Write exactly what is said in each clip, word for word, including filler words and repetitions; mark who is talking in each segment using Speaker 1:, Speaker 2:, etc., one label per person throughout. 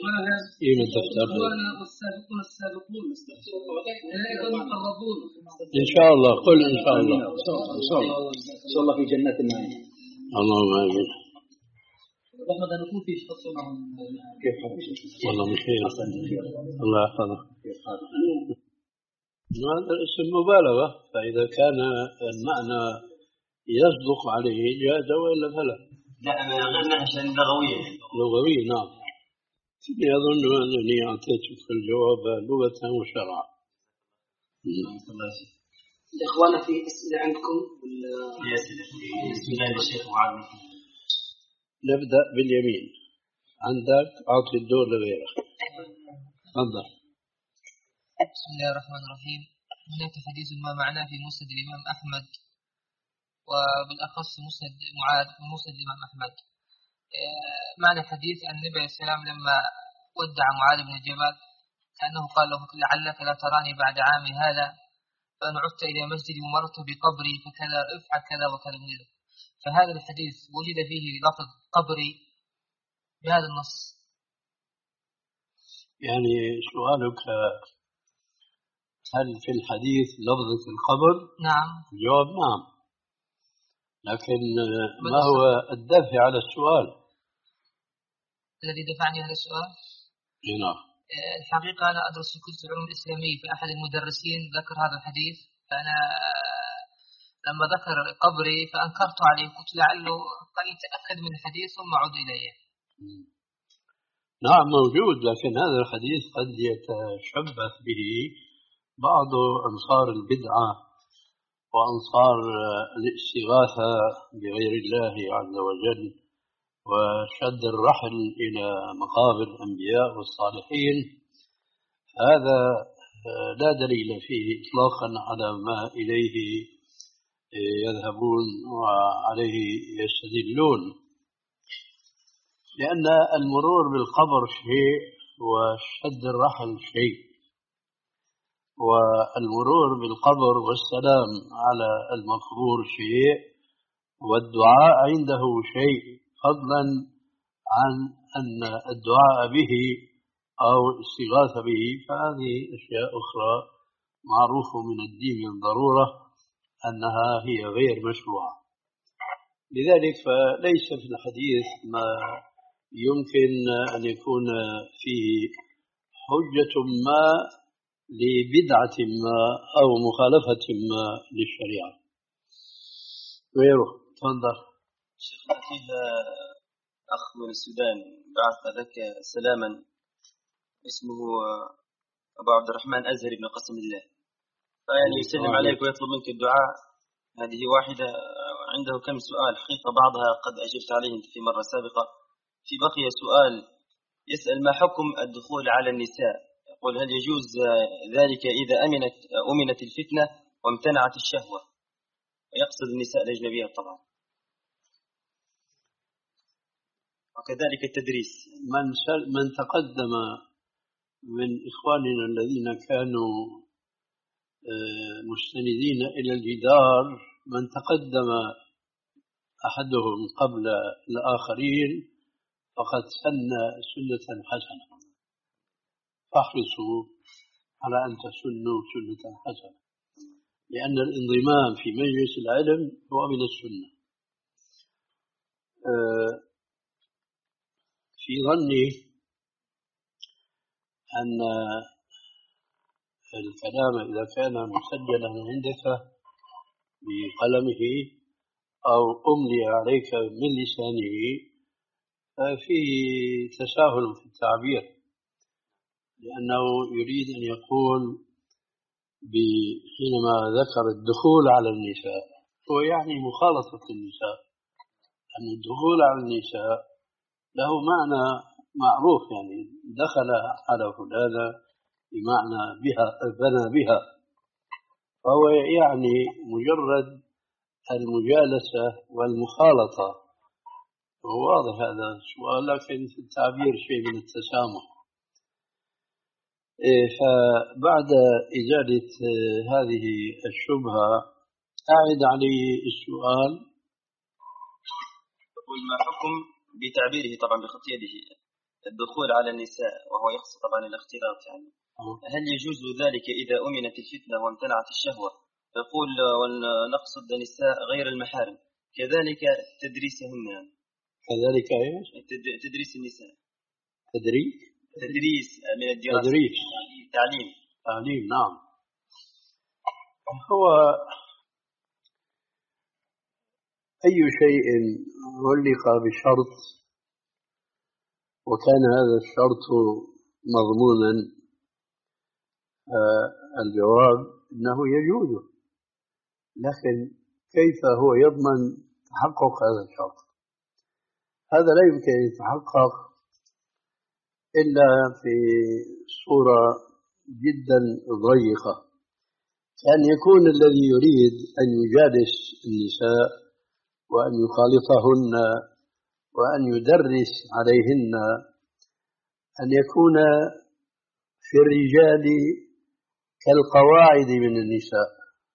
Speaker 1: إيه من الدفتر
Speaker 2: والسابقون السابقون أولئك المقربون
Speaker 1: إن شاء الله. قل إن شاء الله.
Speaker 3: إن شاء الله إن شاء الله في جنات النعيم.
Speaker 1: اللهم آمين.
Speaker 2: رغم أن نكون في شخص معهم
Speaker 3: كيف
Speaker 1: والله بخير. الله يحفظك. هذا اسم مبالغة، فإذا كان المعنى يصدق عليه جاز وإلا فلا.
Speaker 4: لا أنا غير عشان لغوية.
Speaker 1: لغوية نعم. أظن أنني أعطيتك الجواب لغة وشرعا.
Speaker 2: الإخوان في أسئلة عندكم ولا؟
Speaker 4: في أسئلة. بسم الله الشيخ وعلى.
Speaker 1: نبدأ باليمين. عندك أعطي الدور لغيرك. تفضل.
Speaker 5: بسم الله الرحمن الرحيم. هناك حديث ما معناه في مسند الإمام أحمد وبالأخص مسند معاذ ومسند الإمام أحمد. معنى الحديث أن النبي عليه السلام لما ودع معاذ بن جبل كأنه قال له لعلك لا تراني بعد عامي هذا فإن عدت إلى مسجدي ومرت بقبري فكذا افعل كذا وكذا منه. فهذا الحديث وجد فيه لفظ قبري بهذا النص.
Speaker 1: يعني سؤالك هل في الحديث لفظة القبر؟
Speaker 5: نعم.
Speaker 1: الجواب نعم، لكن ما هو الدافع على السؤال؟
Speaker 5: الذي دفعني هذا السؤال؟
Speaker 1: نعم.
Speaker 5: الحقيقة أنا أدرس في كلية العلوم الإسلامية، في أحد المدرسين ذكر هذا الحديث، فأنا لما ذكر قبري فأنكرت عليه، قلت لعله قال يتأكد من الحديث ثم عود إليه.
Speaker 1: نعم موجود، لكن هذا الحديث قد يتشبث به بعض أنصار البدعة وأنصار الاستغاثة بغير الله عز وجل وشد الرحل إلى مقابر الأنبياء والصالحين. هذا لا دليل فيه إطلاقا على ما إليه يذهبون وعليه يستدلون، لأن المرور بالقبر شيء وشد الرحل شيء، والمرور بالقبر والسلام على المقبور شيء والدعاء عنده شيء، فضلا عن أن الدعاء به أو الاستغاثة به فهذه أشياء أخرى معروفة من الدين من ضرورة أنها هي غير مشروعة. لذلك فليس في الحديث ما يمكن أن يكون فيه حجة ما لبدعة ما أو مخالفة ما للشريعة غيره. تفضل.
Speaker 4: شيخ أكيد أخ من السودان بعث لك سلاما اسمه أبو عبد الرحمن أزهري بن قسم الله، فيعني يسلم عليك ويطلب منك الدعاء. هذه واحدة، عنده كم سؤال حقيقة بعضها قد أجبت عليه في مرة سابقة. في بقي سؤال يسأل ما حكم الدخول على النساء، يقول هل يجوز ذلك إذا أمنت أمنت الفتنة وامتنعت الشهوة، ويقصد النساء الأجنبيات طبعا، وكذلك التدريس.
Speaker 1: من من تقدم من إخواننا الذين كانوا مستندين إلى الجدار، من تقدم أحدهم قبل الآخرين فقد سن سنة حسنة، فاحرصوا على أن تسنوا سنة حسنة، لأن الانضمام في مجلس العلم هو من السنة. في ظني أن الكلام إذا كان مسجلا عندك بقلمه أو أملي عليك من لسانه ففيه تساهل في التعبير، لأنه يريد أن يقول حينما ذكر الدخول على النساء هو يعني مخالطة النساء، أن الدخول على النساء له معنى معروف، يعني دخل على فلانة بمعنى بها بنى بها، فهو يعني مجرد المجالسة والمخالطة. وواضح هذا السؤال، لكن في التعبير شيء من التسامح. فبعد إزالة هذه الشبهة أعد عليه السؤال.
Speaker 4: يقول ما حكم بتعبيره طبعا بخط يده الدخول على النساء وهو يقصد طبعا الاختلاط يعني، هل يجوز ذلك إذا أمنت الفتنة وامتنعت الشهوة؟ يقول ونقصد النساء غير المحارم، كذلك تدريسهن يعني.
Speaker 1: كذلك ايش؟
Speaker 4: تدريس النساء.
Speaker 1: تدريس؟
Speaker 4: تدريس من الدراسة.
Speaker 1: تدريس.
Speaker 4: تعليم.
Speaker 1: تعليم نعم. هو أي شيء علق بشرط وكان هذا الشرط مضمونا آه الجواب أنه يجوز، لكن كيف هو يضمن تحقق هذا الشرط؟ هذا لا يمكن أن يتحقق إلا في صورة جدا ضيقة، كأن يكون الذي يريد أن يجالس النساء وأن يخالطهن وأن يدرس عليهن أن يكون في الرجال كالقواعد من النساء.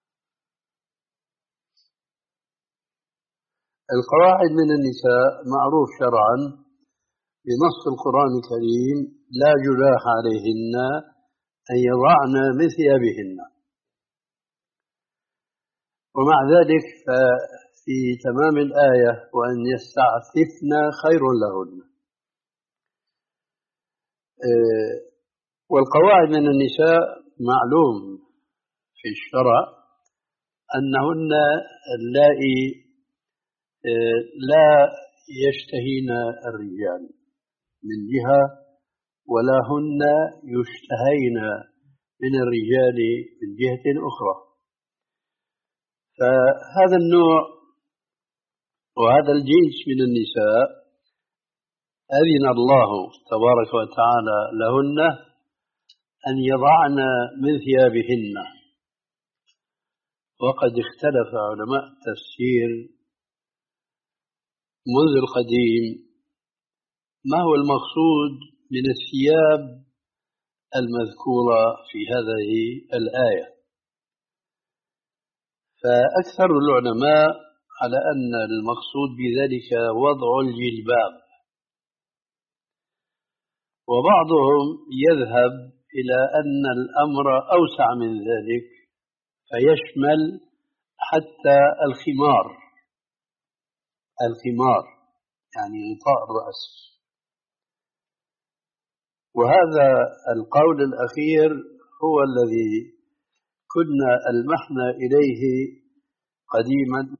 Speaker 1: القواعد من النساء معروف شرعا بنص القرآن الكريم: لا جناح عليهن أن يضعن من ثيابهن. ومع ذلك في تمام الآية: وأن يستعففن خير لهن. والقواعد من النساء معلوم في الشرع أنهن اللائي لا يشتهين الرجال من جهة ولا هن يشتهين من الرجال من جهة أخرى. فهذا النوع وهذا الجنس من النساء أذن الله تبارك وتعالى لهن أن يضعن من ثيابهن. وقد اختلف علماء التفسير منذ القديم ما هو المقصود من الثياب المذكورة في هذه الآية. فأكثر العلماء على أن المقصود بذلك وضع الجلباب، وبعضهم يذهب إلى أن الأمر أوسع من ذلك فيشمل حتى الخمار. الخمار يعني غطاء الرأس. وهذا القول الأخير هو الذي كنا ألمحنا إليه قديما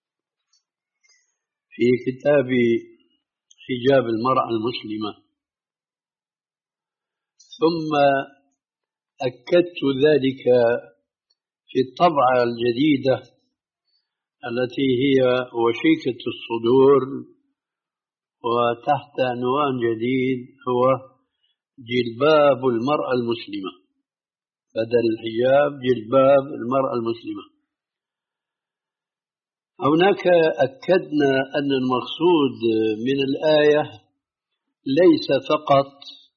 Speaker 1: في كتاب حجاب المرأة المسلمة، ثم أكدت ذلك في الطبعة الجديدة التي هي وشيكة الصدور، وتحت عنوان جديد هو جلباب المرأة المسلمة، بدل الحجاب جلباب المرأة المسلمة. هناك أكدنا أن المقصود من الآية ليس فقط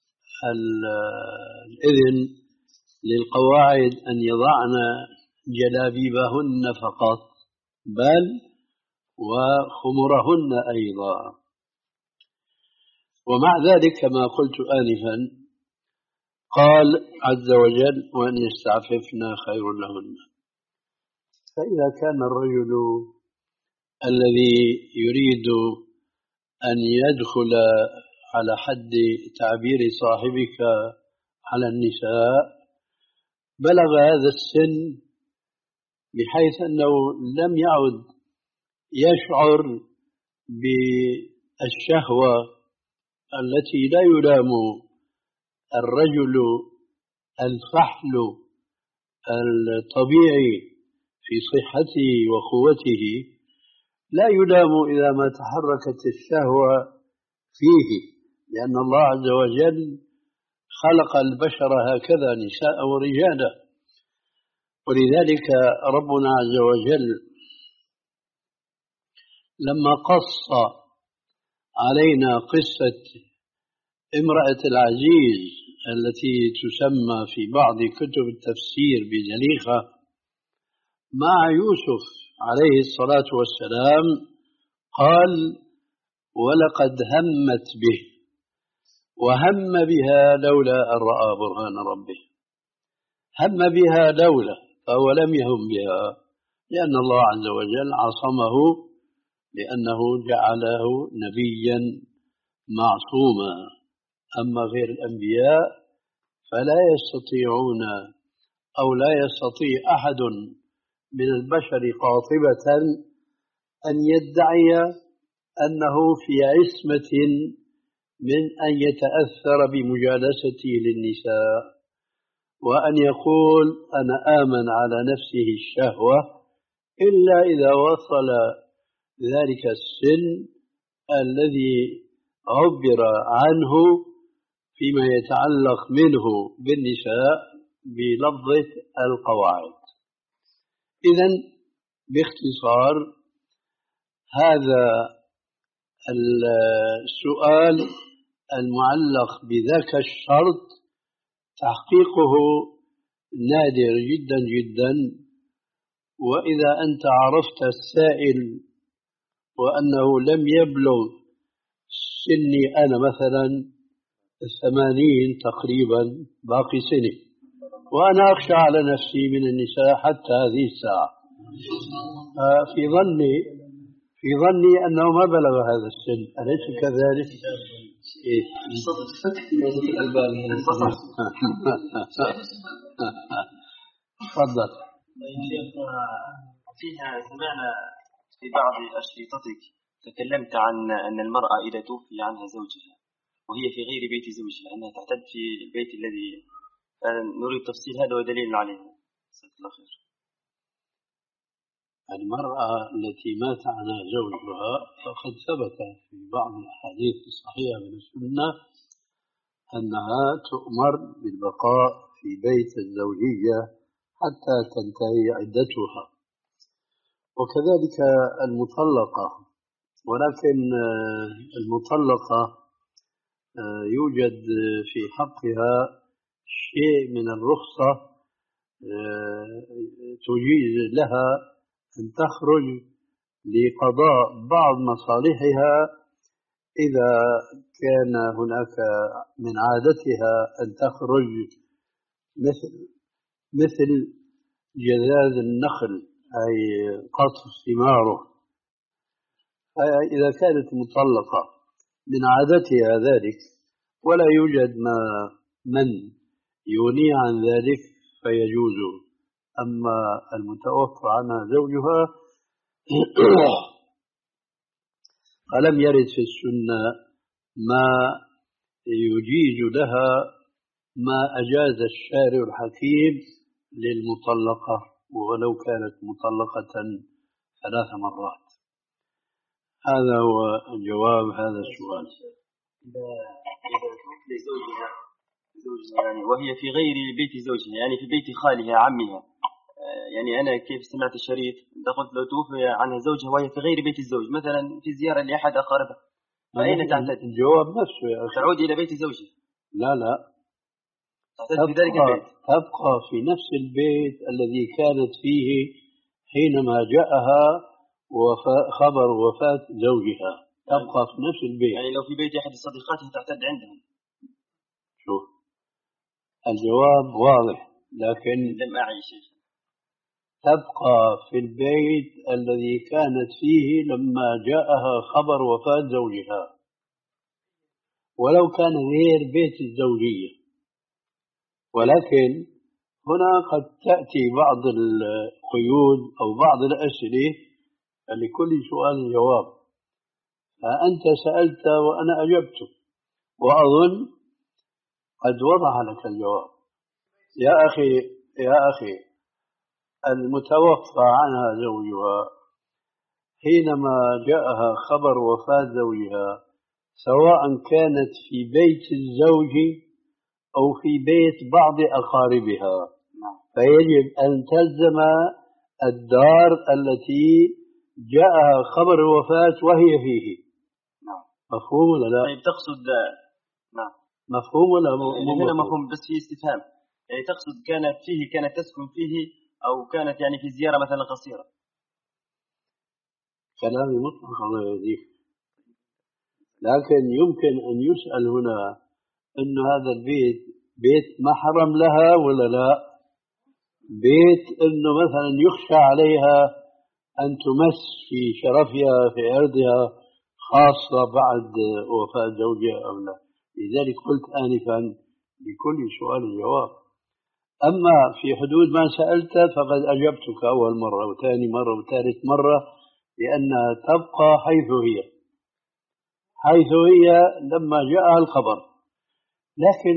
Speaker 1: الإذن للقواعد أن يضعن جلابيبهن فقط، بل وخمرهن أيضا. ومع ذلك كما قلت آنفا قال عز وجل: وأن يستعففن خير لهن. فإذا كان الرجل الذي يريد أن يدخل على حد تعبير صاحبك على النساء بلغ هذا السن بحيث أنه لم يعد يشعر بالشهوة التي لا يلام الرجل الفحل الطبيعي في صحته وقوته، لا يلام إذا ما تحركت الشهوة فيه، لأن الله عز وجل خلق البشر هكذا نساء ورجالا. ولذلك ربنا عز وجل لما قص علينا قصة امرأة العزيز التي تسمى في بعض كتب التفسير بزليخة مع يوسف عليه الصلاة والسلام، قال: ولقد همت به وهم بها لولا أن رأى برهان ربه. هم بها لولا، فهو لم يهم بها لأن الله عز وجل عصمه، لأنه جعله نبيا معصوما. أما غير الأنبياء فلا يستطيعون أو لا يستطيع أحد من البشر قاطبة أن يدعي أنه في عصمة من أن يتأثر بمجالسته للنساء، وأن يقول أنا آمن على نفسه الشهوة، إلا إذا وصل ذلك السن الذي عبر عنه فيما يتعلق منه بالنساء بلفظة القواعد. إذن باختصار هذا السؤال المعلق بذاك الشرط تحقيقه نادر جدا جدا، وإذا أنت عرفت السائل وأنه لم يبلغ سني أنا مثلا الثمانين تقريبا باقي سنة، وأنا أخشى على نفسي من النساء حتى هذه الساعة، في ظني في ظني أنه ما بلغ هذا السن، أليس كذلك؟ إيه؟ تفضل.
Speaker 4: فيها سمعنا في بعض أشرطتك تكلمت عن أن المرأة إذا توفي عنها زوجها وهي في غير بيت زوجها أنها تعتد في البيت الذي نريد تفصيل هذا ودليل عليه. جزاك الله خير.
Speaker 1: المرأة التي مات عنها زوجها فقد ثبت في بعض الأحاديث الصحيحة من السنة أنها تؤمر بالبقاء في بيت الزوجية حتى تنتهي عدتها، وكذلك المطلقة، ولكن المطلقة يوجد في حقها شيء من الرخصة تجيز لها أن تخرج لقضاء بعض مصالحها إذا كان هناك من عادتها أن تخرج مثل مثل جذاذ النخل أي قطف ثماره. إذا كانت مطلقة من عادتها ذلك ولا يوجد ما من يغني عن ذلك فيجوز. أما المتوفى عنها زوجها فلم يرد في السنة ما يجيز لها ما أجاز الشارع الحكيم للمطلقة ولو كانت مطلقة ثلاث مرات. هذا هو جواب هذا السؤال.
Speaker 4: إذا إذا توفي زوجها زوجها يعني وهي في غير بيت زوجها، يعني في بيت خالها عمها، يعني أنا كيف سمعت الشريط قلت لو توفي عنها زوجها وهي في غير بيت الزوج مثلا في زيارة لأحد أقاربها فأين تعتد؟
Speaker 1: الجواب نفسه يا أخي.
Speaker 4: تعود إلى بيت زوجها.
Speaker 1: لا لا،
Speaker 4: تعتد في ذلك البيت،
Speaker 1: تبقى في نفس البيت الذي كانت فيه حينما جاءها وفاء خبر وفاة زوجها، تبقى في نفس البيت.
Speaker 4: يعني لو في بيت أحد صديقاتها تعتد عندهم.
Speaker 1: شوف الجواب واضح، لكن
Speaker 4: لم أعي شيء.
Speaker 1: تبقى في البيت الذي كانت فيه لما جاءها خبر وفاة زوجها، ولو كان غير بيت الزوجية. ولكن هنا قد تأتي بعض القيود أو بعض الأسئلة لكل سؤال جواب، فأنت سألت وأنا أجبت وأظن قد وضح لك الجواب. يا أخي يا أخي المتوفى عنها زوجها حينما جاءها خبر وفاة زوجها سواء كانت في بيت الزوج أو في بيت بعض أقاربها فيجب أن تلزم الدار التي جاءها خبر الوفاة وهي فيه. مفهوم ولا لا؟
Speaker 4: طيب تقصد نعم
Speaker 1: مفهوم ولا مو
Speaker 4: هنا مفهوم بس في استفهام، يعني تقصد كانت فيه كانت تسكن فيه أو كانت يعني في زيارة مثلا قصيرة؟
Speaker 1: كلامي مطلق الله يهديك، لكن يمكن أن يسأل هنا إنه هذا البيت بيت محرم لها ولا لا؟ بيت إنه مثلا يخشى عليها أن تمس في شرفها في عرضها خاصة بعد وفاة زوجها أو لا. لذلك قلت آنفا لكل سؤال جواب. أما في حدود ما سألت فقد أجبتك أول مرة وثاني مرة وثالث مرة، لأنها تبقى حيث هي حيث هي لما جاءها الخبر. لكن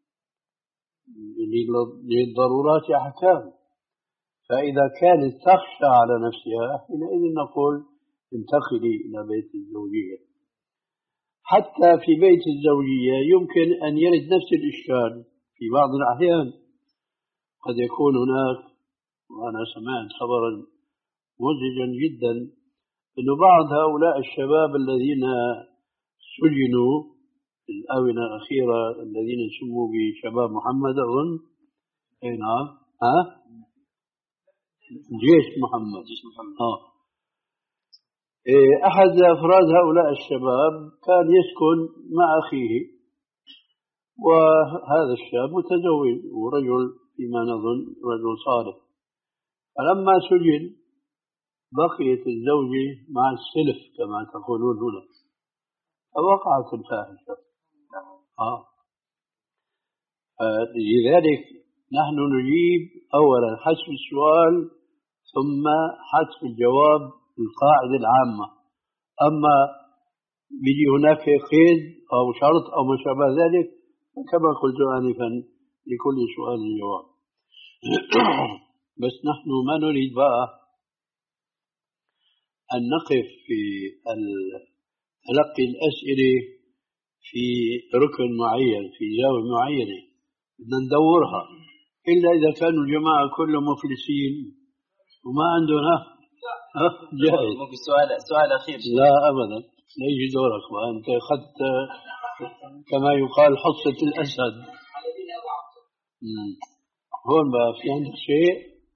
Speaker 1: للضرورات أحكام، فإذا كانت تخشى على نفسها حينئذ نقول انتقلي إلى بيت الزوجية. حتى في بيت الزوجية يمكن أن يرد نفس الإشكال في بعض الأحيان. قد يكون هناك، وأنا سمعت خبرا مزعجا جدا، أن بعض هؤلاء الشباب الذين سجنوا في الآونة الأخيرة الذين سموا بشباب محمد أظن، أي نعم، ها؟ جيش محمد.
Speaker 4: جيش محمد.
Speaker 1: آه. أحد أفراد هؤلاء الشباب كان يسكن مع أخيه، وهذا الشاب متزوج ورجل فيما نظن رجل صالح. فلما سجن بقيت الزوجة مع السلف كما تقولون هنا، فوقعت الفاحشة. آه. لذلك نحن نجيب أولا حسب السؤال ثم حسب الجواب القاعدة العامة. أما بيجي هناك قيد أو شرط أو ما شابه ذلك كما قلت آنفا لكل سؤال جواب. بس نحن ما نريد بقى أن نقف في تلقي الأسئلة في ركن معين في زاوية معينة، بدنا ندورها، إلا إذا كانوا الجماعة كلهم مفلسين وما عندهم جاهز.
Speaker 4: ممكن سؤال سؤال أخير.
Speaker 1: لا أبدا، لا يجي دورك، وأنت أخذت كما يقال حصة الأسد. هون بقى في عندك شيء؟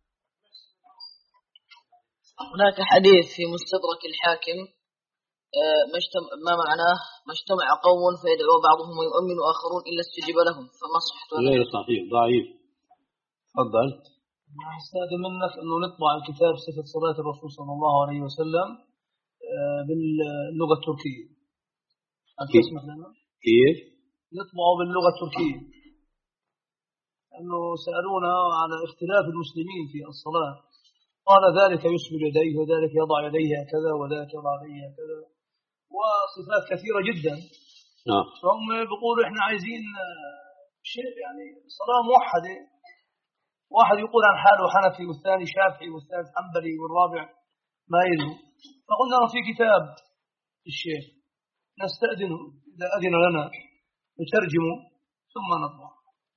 Speaker 6: هناك حديث في مستدرك الحاكم ما اجتمع ما معناه ما اجتمع قوم فيدعو بعضهم ويؤمن آخرون إلا استجيب لهم، فما صحته؟
Speaker 1: غير صحيح، ضعيف. تفضل.
Speaker 2: أستاذ منك أنه نطبع الكتاب صفة صلاة الرسول صلى الله عليه وسلم باللغة التركية. أنت تسمح لنا؟
Speaker 1: كيف؟
Speaker 2: نطبعه باللغة التركية، أنه سألونا على اختلاف المسلمين في الصلاة، قال ذلك يسمل يديه وذلك يضع يديه هكذا وذلك يضع يديه هكذا، وصفات كثيرة جدا.
Speaker 1: آه.
Speaker 2: فهم بيقولوا إحنا عايزين شيء يعني صلاة موحدة، واحد يقول عن حاله حنفي والثاني شافعي والثالث حنبلي والرابع ما يلزم. فقلنا في كتاب الشيخ نستأذنه إذا أذن لنا نترجمه ثم نطبع.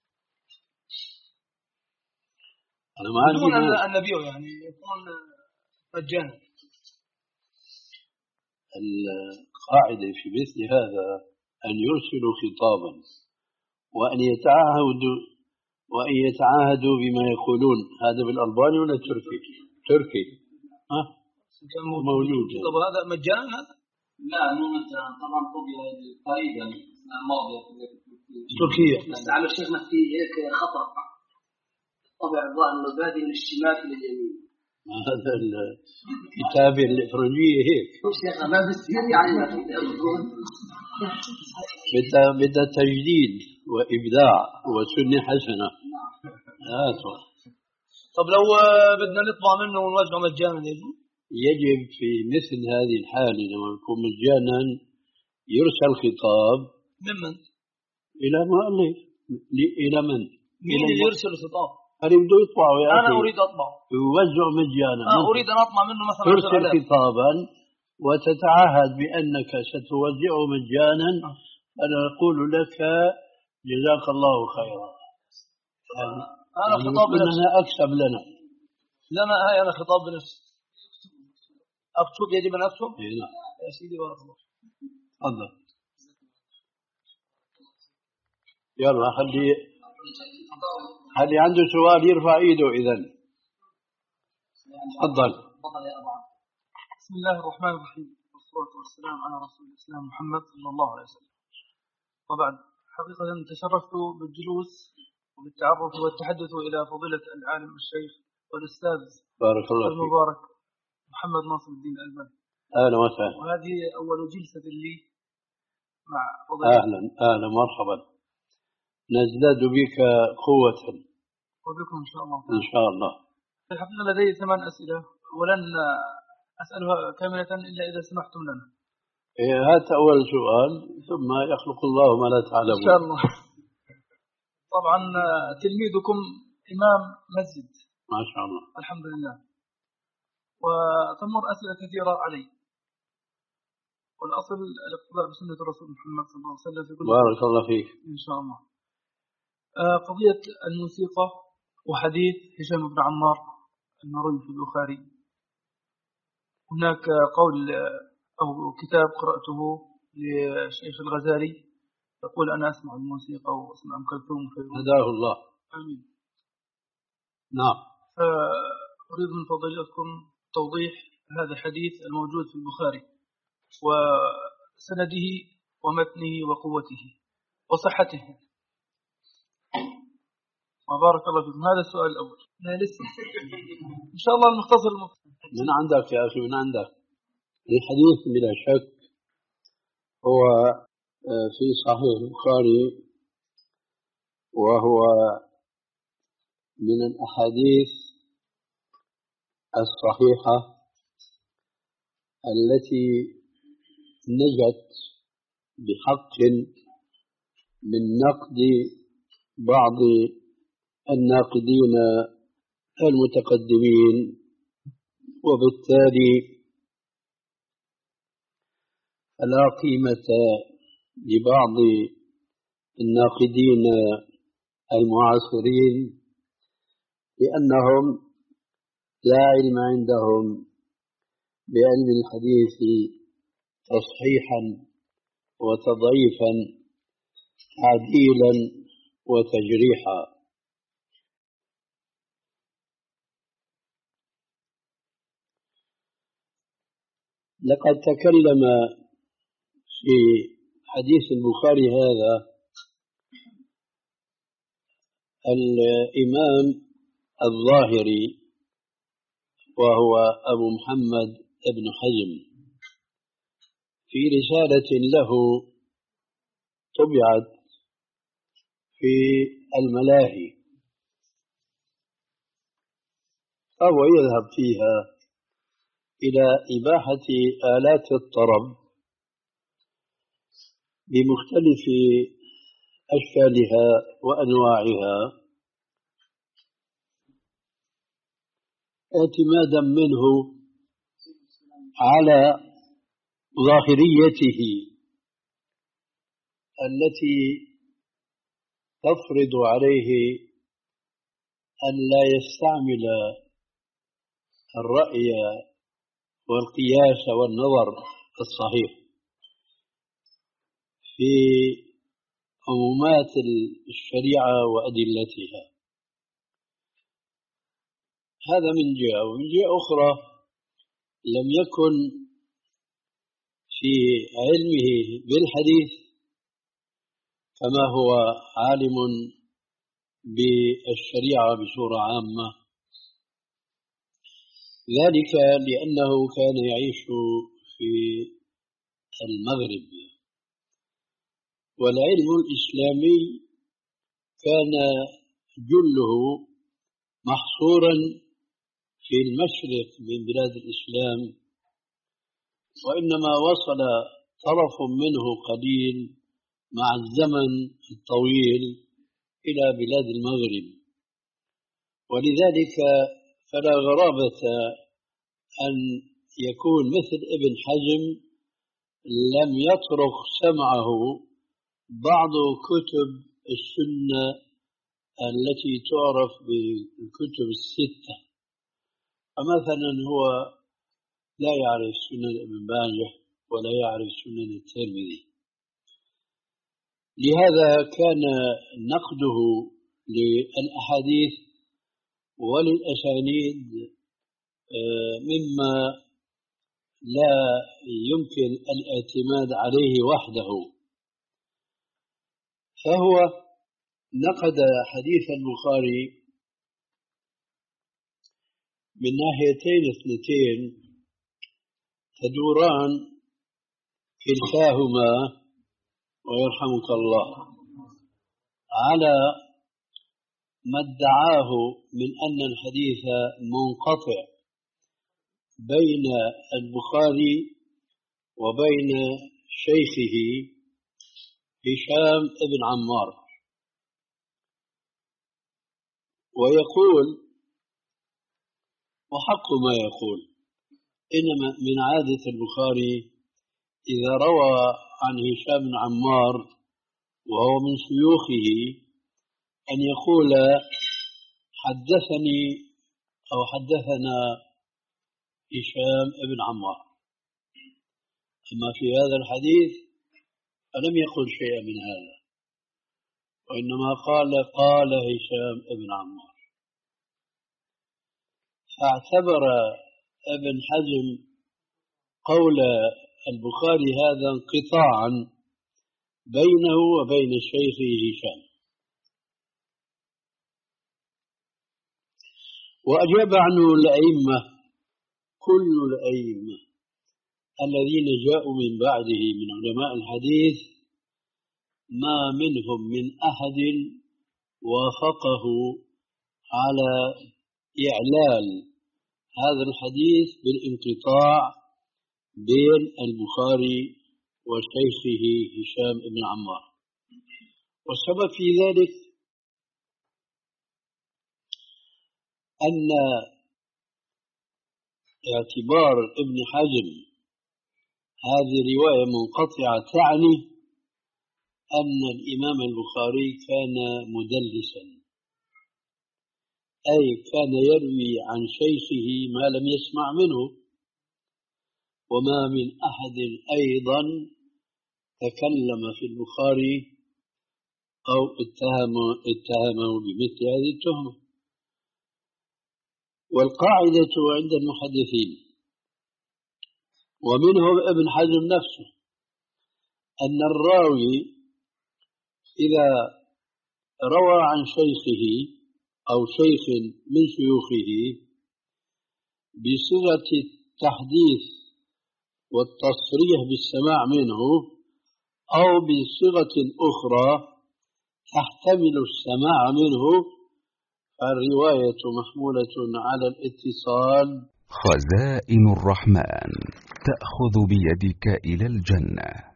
Speaker 1: أنا ما عندي
Speaker 2: بدون أن نبيعه يعني يكون مجانا.
Speaker 1: القاعدة في مثل هذا أن يرسلوا خطابا وأن يتعاهدوا وأن يتعاهدوا بما يقولون. هذا بالألباني ولا تركي؟ تركي. ها؟ موجود.
Speaker 2: طب هذا مجانا؟
Speaker 7: لا مو مجانا طبعا، طبيعي قريبا الماضية
Speaker 2: تركيا.
Speaker 7: بس على الشيخ ما في هيك خطأ طبع الظاهر انه بادئ من الشمال الى اليمين.
Speaker 1: هذا الكتاب الإفرنجية هيك.
Speaker 7: شيخ ما بصير يعني
Speaker 1: بدها بدها تجديد وإبداع وسنة حسنة. آه.
Speaker 2: طب لو بدنا نطبع منه ونوزعه مجانا يجب؟
Speaker 1: يجب في مثل هذه الحالة لما يكون مجانا يرسل خطاب
Speaker 2: ممن؟
Speaker 1: إلى مؤلف. إلى من؟
Speaker 2: مين اللي يرسل الخطاب؟
Speaker 1: هل بده يطبعه يا أخي؟
Speaker 2: أنا أريد أطبعه.
Speaker 1: يوزع مجانا.
Speaker 2: أنا أريد أن أطبع منه مثلا.
Speaker 1: ترسل خطابا وتتعهد بأنك ستوزعه مجانا، أنا أقول لك جزاك الله خيرا. يعني
Speaker 2: أنا
Speaker 1: يعني
Speaker 2: خطاب بنفسي.
Speaker 1: أنا أكسب لنا.
Speaker 2: لنا هاي أنا خطاب بنفسي. أكتب يجب أن أكتب؟
Speaker 1: إيه نعم.
Speaker 2: يا سيدي بارك الله.
Speaker 1: تفضل. يلا خلي خلي عنده سؤال يرفع ايده اذا. تفضل.
Speaker 2: بسم الله الرحمن الرحيم والصلاة والسلام على رسول الإسلام محمد صلى الله عليه وسلم. وبعد، حقيقة تشرفت بالجلوس وبالتعرف والتحدث إلى فضيلة العالم الشيخ والأستاذ
Speaker 1: بارك الله فيك.
Speaker 2: المبارك محمد ناصر الدين الألباني.
Speaker 1: أهلا وسهلا.
Speaker 2: وهذه أول جلسة لي مع فضيلة.
Speaker 1: أهلا أهلا مرحبا. نزداد بك قوة.
Speaker 2: وبكم إن شاء الله.
Speaker 1: إن شاء الله.
Speaker 2: في الحقيقة لدي ثمان أسئلة ولن أسألها كاملة إلا إذا سمحتم لنا.
Speaker 1: هذا أول سؤال ثم يخلق الله ما لا تعلمون.
Speaker 2: إن شاء الله. طبعا تلميذكم إمام مسجد.
Speaker 1: ما شاء الله.
Speaker 2: الحمد لله. وتمر أسئلة كثيرة علي. والأصل الاقتداء بسنة الرسول محمد صلى الله عليه وسلم في كل.
Speaker 1: بارك الله فيك.
Speaker 2: إن شاء الله. قضية الموسيقى وحديث هشام بن عمار المروي في البخاري. هناك قول أو كتاب قرأته للشيخ الغزالي يقول أنا أسمع الموسيقى وأسمع أم كلثوم.
Speaker 1: هداه الله.
Speaker 2: آمين.
Speaker 1: نعم.
Speaker 2: فأريد من فضيلتكم توضيح هذا الحديث الموجود في البخاري وسنده ومتنه وقوته وصحته. وبارك الله فيكم. هذا السؤال الأول. لا لسه إن شاء الله المختصر المختصر.
Speaker 1: من عندك يا أخي من عندك. الحديث بلا شك هو في صحيح البخاري وهو من الأحاديث الصحيحة التي نجت بحق من نقد بعض الناقدين المتقدمين، وبالتالي فلا قيمة لبعض الناقدين المعاصرين لأنهم لا علم عندهم بعلم الحديث تصحيحا وتضعيفا تعديلا وتجريحا. لقد تكلم في حديث البخاري هذا الإمام الظاهري وهو أبو محمد ابن حزم في رسالة له طبعت في الملاهي، فهو يذهب فيها إلى إباحة آلات الطرب بمختلف أشكالها وأنواعها اعتمادا منه على ظاهريته التي تفرض عليه أن لا يستعمل الرأي والقياس والنظر الصحيح في عمومات الشريعة وأدلتها. هذا من جهة، ومن جهة أخرى لم يكن في علمه بالحديث كما هو عالم بالشريعة بصورة عامة، ذلك لأنه كان يعيش في المغرب، والعلم الإسلامي كان جله محصورا في المشرق من بلاد الإسلام، وإنما وصل طرف منه قليل مع الزمن الطويل إلى بلاد المغرب. ولذلك فلا غرابة أن يكون مثل ابن حزم لم يطرق سمعه بعض كتب السنة التي تعرف بالكتب الستة. فمثلا هو لا يعرف سنن ابن ماجه ولا يعرف سنن الترمذي، لهذا كان نقده للأحاديث وللأسانيد مما لا يمكن الاعتماد عليه وحده. فهو نقد حديث البخاري من ناحيتين اثنتين تدوران كلتاهما ويرحمك الله على ما ادعاه من أن الحديث منقطع بين البخاري وبين شيخه هشام ابن عمار، ويقول وحق ما يقول إنما من عادة البخاري إذا روى عن هشام بن عمار وهو من شيوخه أن يقول حدثني أو حدثنا هشام بن عمار. أما في هذا الحديث فلم يقل شيئا من هذا، وإنما قال قال هشام بن عمار. فاعتبر ابن حزم قول البخاري هذا انقطاعا بينه وبين شيخه هشام، وأجاب عنه الأئمة كل الأئمة الذين جاءوا من بعده من علماء الحديث ما منهم من أحد وافقه على إعلال هذا الحديث بالانقطاع بين البخاري وشيخه هشام بن عمار. والسبب في ذلك أن اعتبار ابن حزم هذه رواية منقطعة تعني أن الإمام البخاري كان مدلسا، أي كان يروي عن شيخه ما لم يسمع منه، وما من أحد أيضا تكلم في البخاري أو اتهمه, اتهمه بمثل هذه التهمة. والقاعدة عند المحدثين ومنهم ابن حزم نفسه أن الراوي إذا روى عن شيخه أو شيخ من شيوخه بصيغة التحديث والتصريح بالسماع منه أو بصيغة أخرى تحتمل السماع منه، الرواية محمولة على الاتصال.
Speaker 8: خزائن الرحمن تأخذ بيدك إلى الجنة.